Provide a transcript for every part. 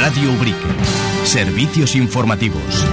Radio Ubrique. Servicios informativos.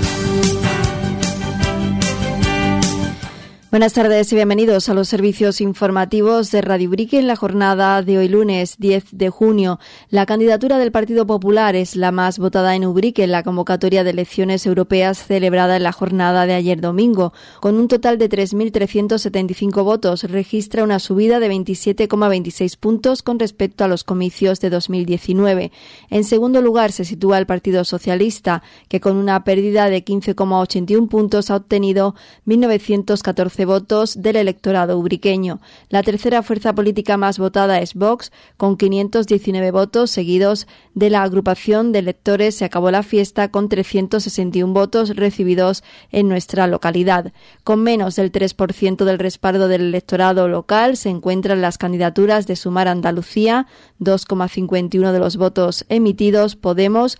Buenas tardes y bienvenidos a los servicios informativos de Radio Ubrique en la jornada de hoy lunes 10 de junio. La candidatura del Partido Popular es la más votada en Ubrique en la convocatoria de elecciones europeas celebrada en la jornada de ayer domingo. Con un total de 3.375 votos, registra una subida de 27,26 puntos con respecto a los comicios de 2019. En segundo lugar se sitúa el Partido Socialista, que con una pérdida de 15,81 puntos ha obtenido 1.914 votos del electorado ubriqueño. La tercera fuerza política más votada es Vox, con 519 votos, seguidos de la agrupación de electores Se Acabó la Fiesta, con 361 votos recibidos en nuestra localidad. Con menos del 3% del respaldo del electorado local se encuentran las candidaturas de Sumar Andalucía, 2,51 de los votos emitidos, Podemos,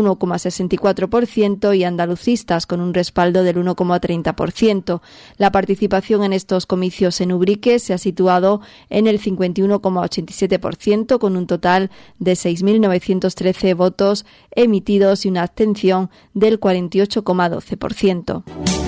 1,64% y andalucistas con un respaldo del 1,30%. La participación en estos comicios en Ubrique se ha situado en el 51,87% con un total de 6.913 votos emitidos y una abstención del 48,12%.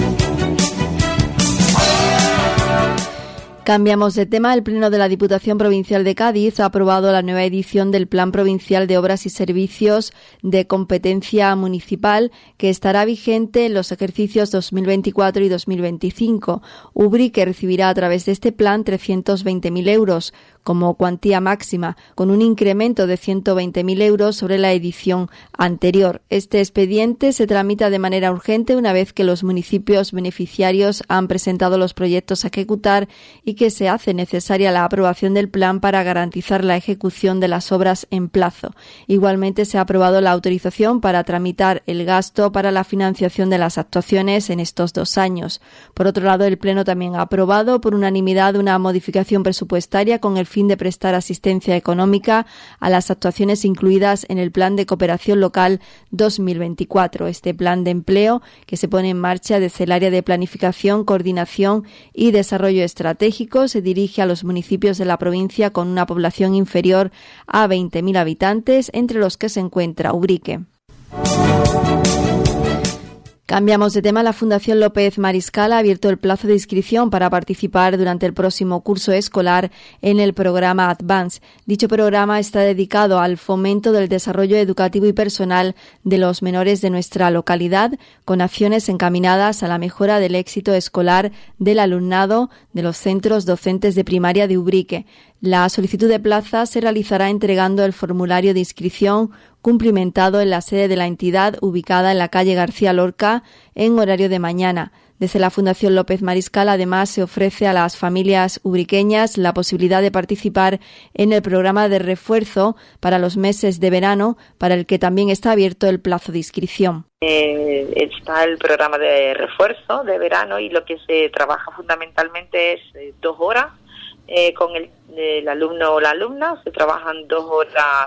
Cambiamos de tema. El Pleno de la Diputación Provincial de Cádiz ha aprobado la nueva edición del Plan Provincial de Obras y Servicios de Competencia Municipal, que estará vigente en los ejercicios 2024 y 2025. Ubrique recibirá a través de este plan 320.000 euros como cuantía máxima, con un incremento de 120.000 euros sobre la edición anterior. Este expediente se tramita de manera urgente una vez que los municipios beneficiarios han presentado los proyectos a ejecutar y que se hace necesaria la aprobación del plan para garantizar la ejecución de las obras en plazo. Igualmente se ha aprobado la autorización para tramitar el gasto para la financiación de las actuaciones en estos 2 años. Por otro lado, el Pleno también ha aprobado por unanimidad una modificación presupuestaria con el fin de prestar asistencia económica a las actuaciones incluidas en el Plan de Cooperación Local 2024. Este plan de empleo, que se pone en marcha desde el área de planificación, coordinación y desarrollo estratégico, se dirige a los municipios de la provincia con una población inferior a 20.000 habitantes, entre los que se encuentra Ubrique. Cambiamos de tema. La Fundación López Mariscal ha abierto el plazo de inscripción para participar durante el próximo curso escolar en el programa Advance. Dicho programa está dedicado al fomento del desarrollo educativo y personal de los menores de nuestra localidad, con acciones encaminadas a la mejora del éxito escolar del alumnado de los centros docentes de primaria de Ubrique. La solicitud de plaza se realizará entregando el formulario de inscripción cumplimentado en la sede de la entidad ubicada en la calle García Lorca en horario de mañana. Desde la Fundación López Mariscal, además, se ofrece a las familias ubriqueñas la posibilidad de participar en el programa de refuerzo para los meses de verano, para el que también está abierto el plazo de inscripción. Está el programa de refuerzo de verano y lo que se trabaja fundamentalmente es 2 horas. Con el alumno o la alumna se trabajan 2 horas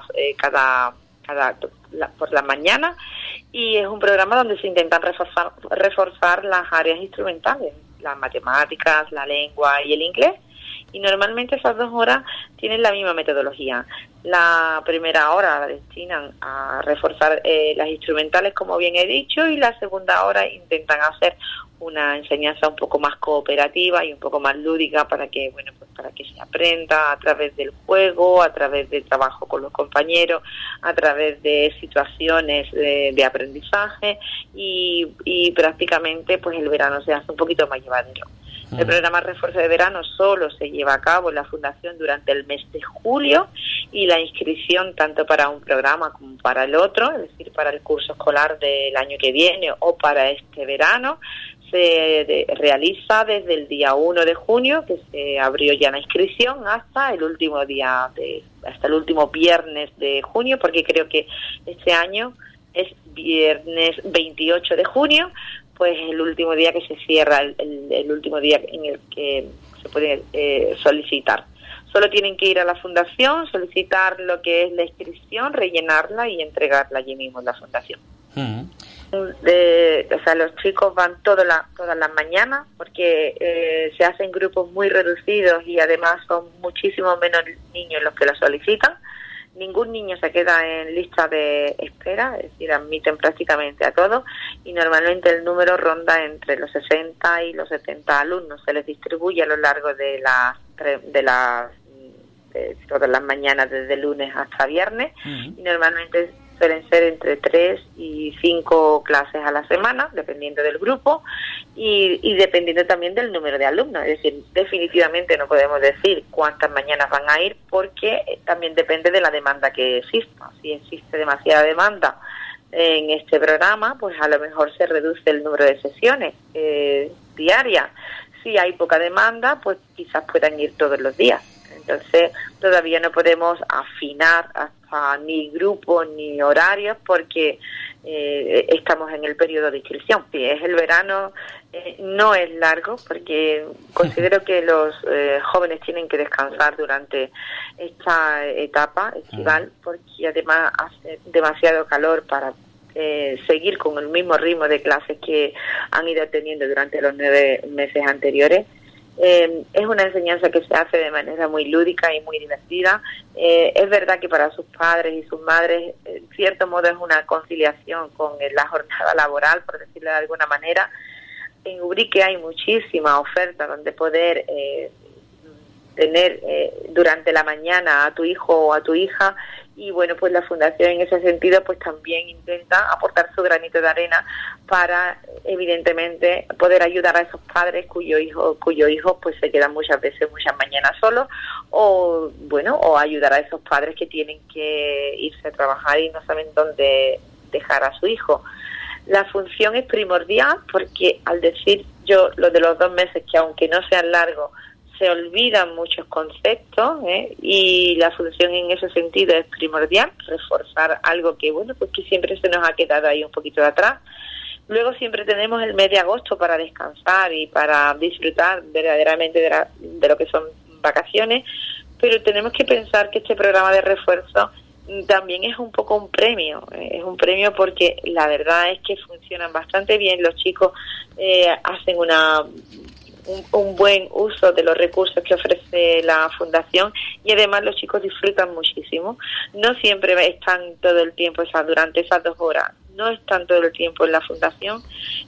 por la mañana, y es un programa donde se intentan reforzar las áreas instrumentales, las matemáticas, la lengua y el inglés, y normalmente esas 2 horas tienen la misma metodología. La primera hora la destinan a reforzar las instrumentales, como bien he dicho, y la segunda hora intentan hacer una enseñanza un poco más cooperativa y un poco más lúdica para que se aprenda a través del juego, a través del trabajo con los compañeros, a través de situaciones de aprendizaje y prácticamente pues el verano se hace un poquito más llevadero. El programa Refuerzo de Verano solo se lleva a cabo en la Fundación durante el mes de julio, y la inscripción tanto para un programa como para el otro, es decir, para el curso escolar del año que viene o para este verano, se realiza desde el día 1 de junio, que se abrió ya la inscripción, hasta el último viernes de junio, porque creo que este año es viernes 28 de junio, pues el último día que se cierra, el último día en el que se puede solicitar. Solo tienen que ir a la fundación, solicitar lo que es la inscripción, rellenarla y entregarla allí mismo en la fundación. Los chicos van todas las mañanas, porque se hacen grupos muy reducidos y además son muchísimo menos niños los que la solicitan. Ningún niño se queda en lista de espera, es decir, admiten prácticamente a todos, y normalmente el número ronda entre los 60 y los 70 alumnos. Se les distribuye a lo largo de todas las mañanas, desde lunes hasta viernes, y normalmente suelen ser entre 3 y 5 clases a la semana, dependiendo del grupo y dependiendo también del número de alumnos. Es decir, definitivamente no podemos decir cuántas mañanas van a ir, porque también depende de la demanda que exista. Si existe demasiada demanda en este programa, pues a lo mejor se reduce el número de sesiones diarias. Si hay poca demanda, pues quizás puedan ir todos los días. Entonces, todavía no podemos afinar hasta ni grupos ni horarios, porque estamos en el periodo de inscripción. Si es el verano, no es largo, porque considero que los jóvenes tienen que descansar durante esta etapa estival, porque además hace demasiado calor para seguir con el mismo ritmo de clases que han ido teniendo durante los 9 meses anteriores. Es una enseñanza que se hace de manera muy lúdica y muy divertida. Es verdad que para sus padres y sus madres, en cierto modo, es una conciliación con la jornada laboral, por decirlo de alguna manera. En Ubrique hay muchísima oferta donde poder tener durante la mañana a tu hijo o a tu hija, y bueno, pues la Fundación en ese sentido pues también intenta aportar su granito de arena para, evidentemente, poder ayudar a esos padres cuyo hijo pues se quedan muchas mañanas solos, o bueno, o ayudar a esos padres que tienen que irse a trabajar y no saben dónde dejar a su hijo. La función es primordial, porque al decir yo lo de los 2 meses, que aunque no sean largos, se olvidan muchos conceptos, y la función en ese sentido es primordial, reforzar algo que, bueno, pues que siempre se nos ha quedado ahí un poquito de atrás. Luego siempre tenemos el mes de agosto para descansar y para disfrutar verdaderamente de lo que son vacaciones, pero tenemos que pensar que este programa de refuerzo también es un poco un premio, porque la verdad es que funcionan bastante bien. Los chicos hacen un buen uso de los recursos que ofrece la Fundación, y además los chicos disfrutan muchísimo. No siempre están todo el tiempo, durante esas 2 horas, no están todo el tiempo en la Fundación.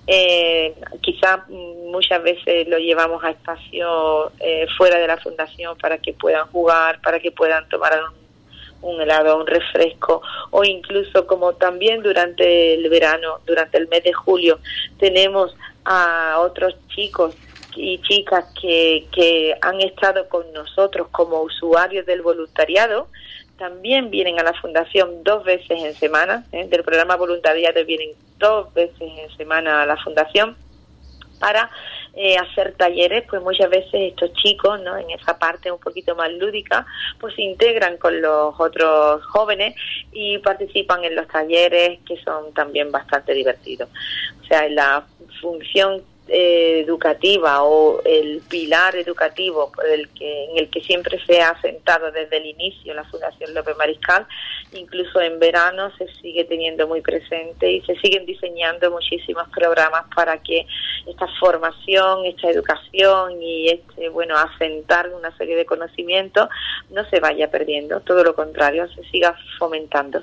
Quizás muchas veces lo llevamos a espacios fuera de la Fundación para que puedan jugar, para que puedan tomar un helado, un refresco, o incluso, como también durante el verano, durante el mes de julio, tenemos a otros chicos y chicas que han estado con nosotros como usuarios del voluntariado. También vienen a la Fundación 2 veces en semana, del programa voluntariado vienen 2 veces en semana a la Fundación para hacer talleres. Pues muchas veces estos chicos, ¿no?, en esa parte un poquito más lúdica, pues se integran con los otros jóvenes y participan en los talleres, que son también bastante divertidos. O sea, la función educativa, o el pilar educativo en el que siempre se ha sentado desde el inicio la Fundación López Mariscal, incluso en verano se sigue teniendo muy presente, y se siguen diseñando muchísimos programas para que esta formación, esta educación y asentar una serie de conocimientos no se vaya perdiendo, todo lo contrario, se siga fomentando.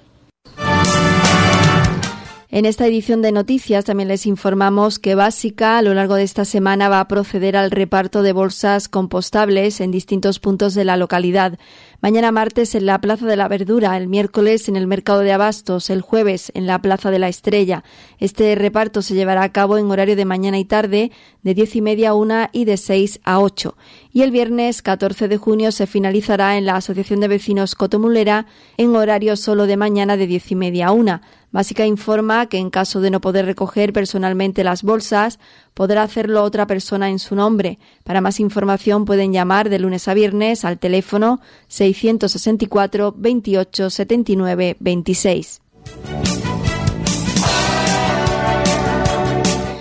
En esta edición de noticias también les informamos que Básica a lo largo de esta semana va a proceder al reparto de bolsas compostables en distintos puntos de la localidad. Mañana martes en la Plaza de la Verdura, el miércoles en el Mercado de Abastos, el jueves en la Plaza de la Estrella. Este reparto se llevará a cabo en horario de mañana y tarde, de 10:30 a 1 y de 6 a 8. Y el viernes 14 de junio se finalizará en la Asociación de Vecinos Cotomulera en horario solo de mañana de 10:30 a 1. Básica informa que en caso de no poder recoger personalmente las bolsas, podrá hacerlo otra persona en su nombre. Para más información pueden llamar de lunes a viernes al teléfono 664 28 79 26.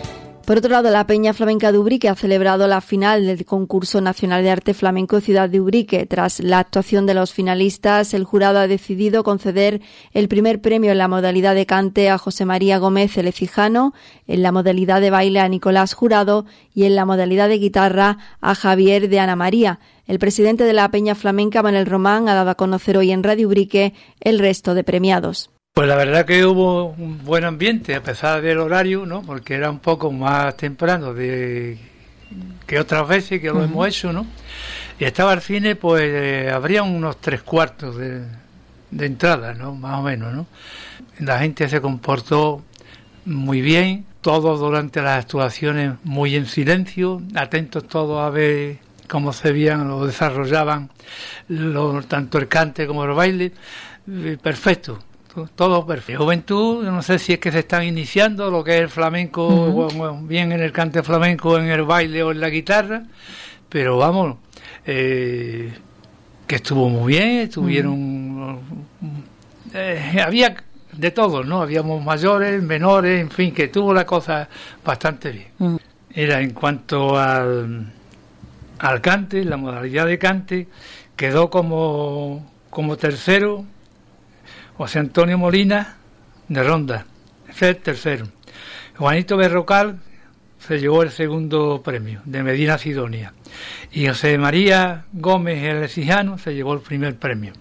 Por otro lado, la Peña Flamenca de Ubrique ha celebrado la final del Concurso Nacional de Arte Flamenco Ciudad de Ubrique. Tras la actuación de los finalistas, el jurado ha decidido conceder el primer premio en la modalidad de cante a José María Gómez el Ecijano, en la modalidad de baile a Nicolás Jurado y en la modalidad de guitarra a Javier de Ana María. El presidente de la Peña Flamenca, Manuel Román, ha dado a conocer hoy en Radio Ubrique el resto de premiados. Pues la verdad que hubo un buen ambiente, a pesar del horario, ¿no? Porque era un poco más temprano que otras veces que lo hemos hecho, ¿no? Y estaba el cine, pues habría unos 3/4 de entrada, ¿no? Más o menos, ¿no? La gente se comportó muy bien, todos durante las actuaciones muy en silencio, atentos todos a ver cómo se veían o desarrollaban tanto el cante como el baile. Perfecto. Todo perfecto. Juventud, no sé si es que se están iniciando lo que es el flamenco, bien en el cante flamenco, en el baile o en la guitarra, pero vamos, que estuvo muy bien, estuvieron, había de todo, ¿no? Habíamos mayores, menores, en fin, que tuvo la cosa bastante bien. Era en cuanto al cante, la modalidad de cante, quedó como tercero José Antonio Molina de Ronda, ese es el tercero. Juanito Berrocal se llevó el segundo premio, de Medina Sidonia. Y José María Gómez el Ecijano se llevó el primer premio.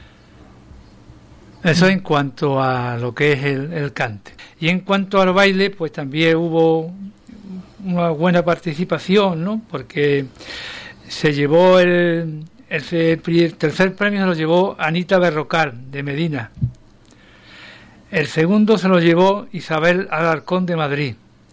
Eso en cuanto a lo que es el cante. Y en cuanto al baile, pues también hubo una buena participación, ¿no? Porque se llevó el tercer premio se lo llevó Anita Berrocal, de Medina. El segundo se lo llevó Isabel Alarcón, de Madrid.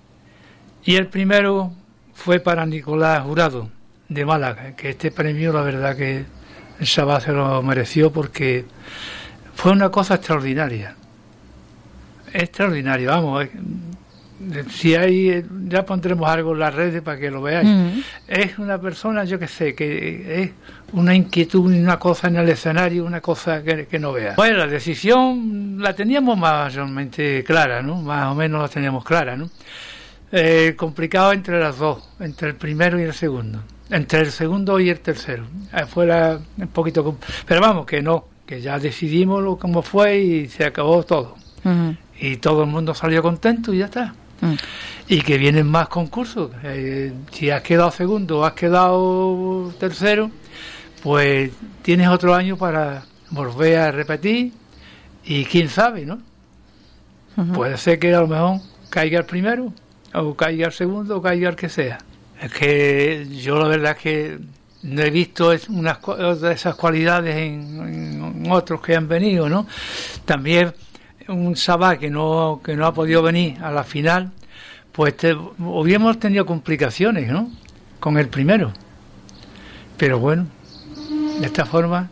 Y el primero fue para Nicolás Jurado, de Málaga, que este premio, la verdad que el chaval se lo mereció porque fue una cosa extraordinaria. Extraordinaria, vamos. Si hay, ya pondremos algo en las redes para que lo veáis. Es una persona, yo que sé, que es una inquietud y una cosa en el escenario, una cosa que no veas. Bueno, la decisión la teníamos mayormente clara, ¿no? Más o menos la teníamos clara, ¿no? Complicado entre las dos, entre el primero y el segundo, entre el segundo y el tercero. Fue un poquito, pero vamos, que ya decidimos cómo fue y se acabó todo. Y todo el mundo salió contento y ya está. Y que vienen más concursos. Si has quedado segundo o has quedado tercero, pues tienes otro año para volver a repetir y quién sabe, ¿no? Puede ser que a lo mejor caiga el primero o caiga el segundo o caiga el que sea. Es que yo la verdad es que no he visto unas de esas cualidades en otros que han venido, ¿no? También un chaval que no ha podido venir a la final, pues hubiéramos tenido complicaciones, ¿no? Con el primero. Pero bueno, de esta forma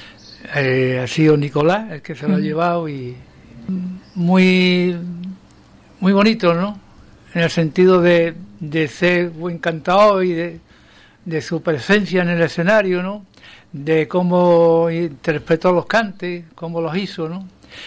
ha sido Nicolás el que se lo ha llevado y muy muy bonito, ¿no? En el sentido de ser buen cantador y de su presencia en el escenario, ¿no? De cómo interpretó los cantes, cómo los hizo, ¿no?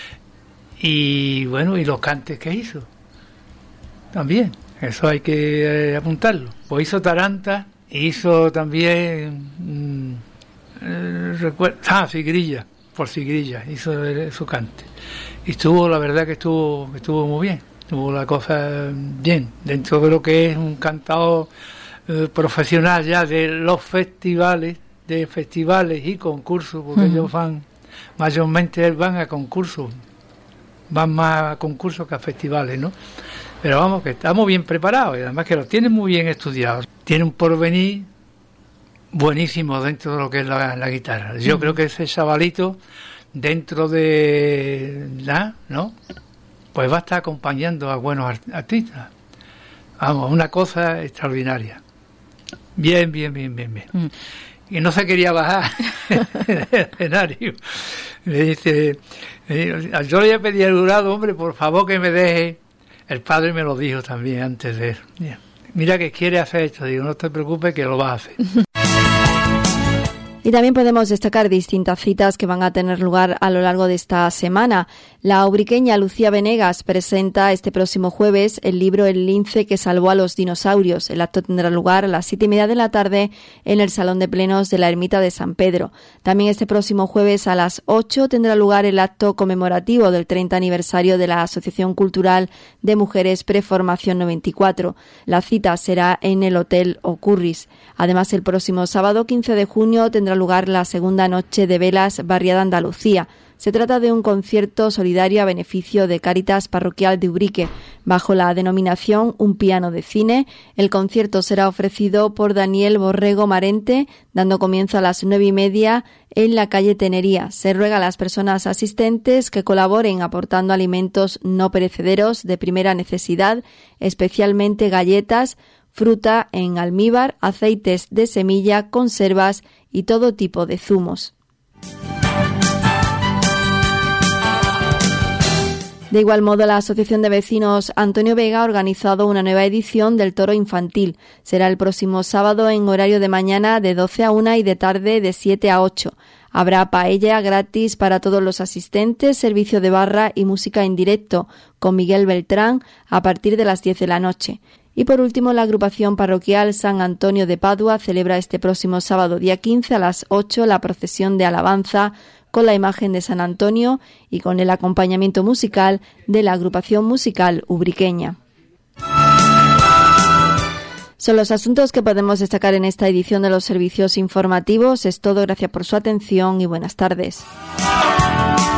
Y bueno, y los cantes que hizo también, eso hay que apuntarlo. Pues hizo taranta, hizo también sigrilla, por sigrilla hizo su cante y la verdad que estuvo muy bien, estuvo la cosa bien dentro de lo que es un cantador profesional ya de los festivales y concursos, porque ellos mayormente van a concursos, van más a concursos que a festivales, ¿no? Pero vamos, que estamos bien preparados y además que los tienen muy bien estudiados. Tiene un porvenir buenísimo dentro de lo que es la guitarra. Yo creo que ese chavalito, dentro de ¿no? Pues va a estar acompañando a buenos artistas. Vamos, una cosa extraordinaria. Bien. Y no se quería bajar del escenario. Me dice, yo le pedí al jurado, hombre, por favor que me deje. El padre me lo dijo también antes de él. Mira que quiere hacer esto. Digo, no te preocupes que lo vas a hacer. Y también podemos destacar distintas citas que van a tener lugar a lo largo de esta semana. La ubriqueña Lucía Venegas presenta este próximo jueves el libro El lince que salvó a los dinosaurios. El acto tendrá lugar a las 7:30 de la tarde en el Salón de Plenos de la Ermita de San Pedro. También este próximo jueves a las 8 tendrá lugar el acto conmemorativo del 30 aniversario de la Asociación Cultural de Mujeres Preformación 94. La cita será en el Hotel Ocurris. Además, el próximo sábado 15 de junio tendrá lugar la segunda noche de velas Barriada Andalucía. Se trata de un concierto solidario a beneficio de Cáritas Parroquial de Ubrique, bajo la denominación Un piano de cine. El concierto será ofrecido por Daniel Borrego Marente, dando comienzo a las 9:30 en la calle Tenería. Se ruega a las personas asistentes que colaboren aportando alimentos no perecederos de primera necesidad, especialmente galletas, fruta en almíbar, aceites de semilla, conservas y todo tipo de zumos. De igual modo, la Asociación de Vecinos Antonio Vega ha organizado una nueva edición del Toro Infantil. Será el próximo sábado en horario de mañana de 12 a 1 y de tarde de 7 a 8. Habrá paella gratis para todos los asistentes, servicio de barra y música en directo con Miguel Beltrán a partir de las 10 de la noche. Y por último, la agrupación parroquial San Antonio de Padua celebra este próximo sábado día 15 a las 8 la procesión de alabanza con la imagen de San Antonio y con el acompañamiento musical de la agrupación musical ubriqueña. Son los asuntos que podemos destacar en esta edición de los servicios informativos. Es todo, gracias por su atención y buenas tardes.